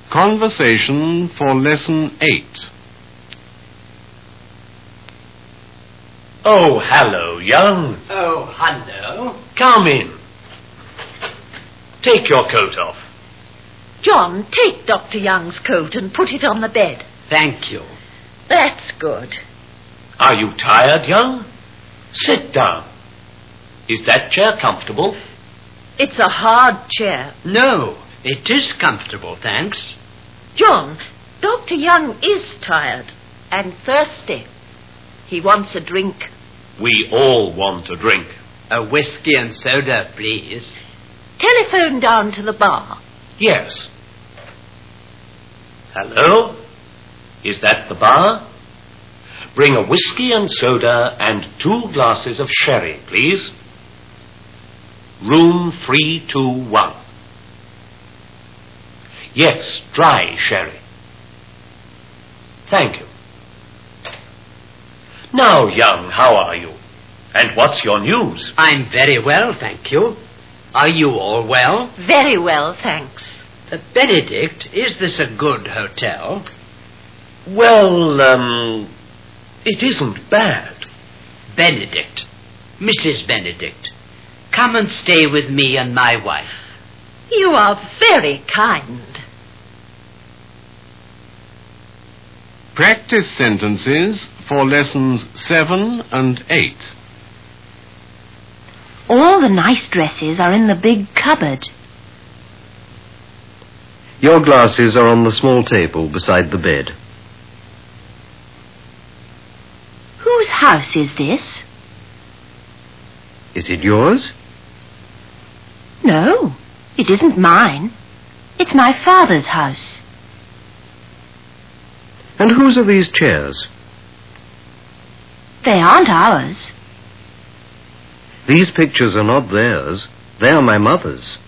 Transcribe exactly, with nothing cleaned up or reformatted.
Conversation for Lesson eight. Oh, hello, Young. Oh, hello. Come in. Take your coat off. John, take Doctor Young's coat and put it on the bed. Thank you. That's good. Are you tired, Young? Sit down. Is that chair comfortable? It's a hard chair. No, it is comfortable, thanks. John, Doctor Young is tired and thirsty. He wants a drink. We all want a drink. A whiskey and soda, please. Telephone down to the bar. Yes. Hello? Is that the bar? Bring a whiskey and soda and two glasses of sherry, please. Room three two one. Yes, dry sherry. Thank you. Now, Young, how are you? And what's your news? I'm very well, thank you. Are you all well? Very well, thanks. Uh, Benedict, is this a good hotel? Well, um, it isn't bad. Benedict, Missus Benedict, come and stay with me and my wife. You are very kind. Practice sentences for lessons seven and eight. All the nice dresses are in the big cupboard. Your glasses are on the small table beside the bed. Whose house is this? Is it yours? No, it isn't mine. It's my father's house. And whose are these chairs? They aren't ours. These pictures are not theirs. They are my mother's.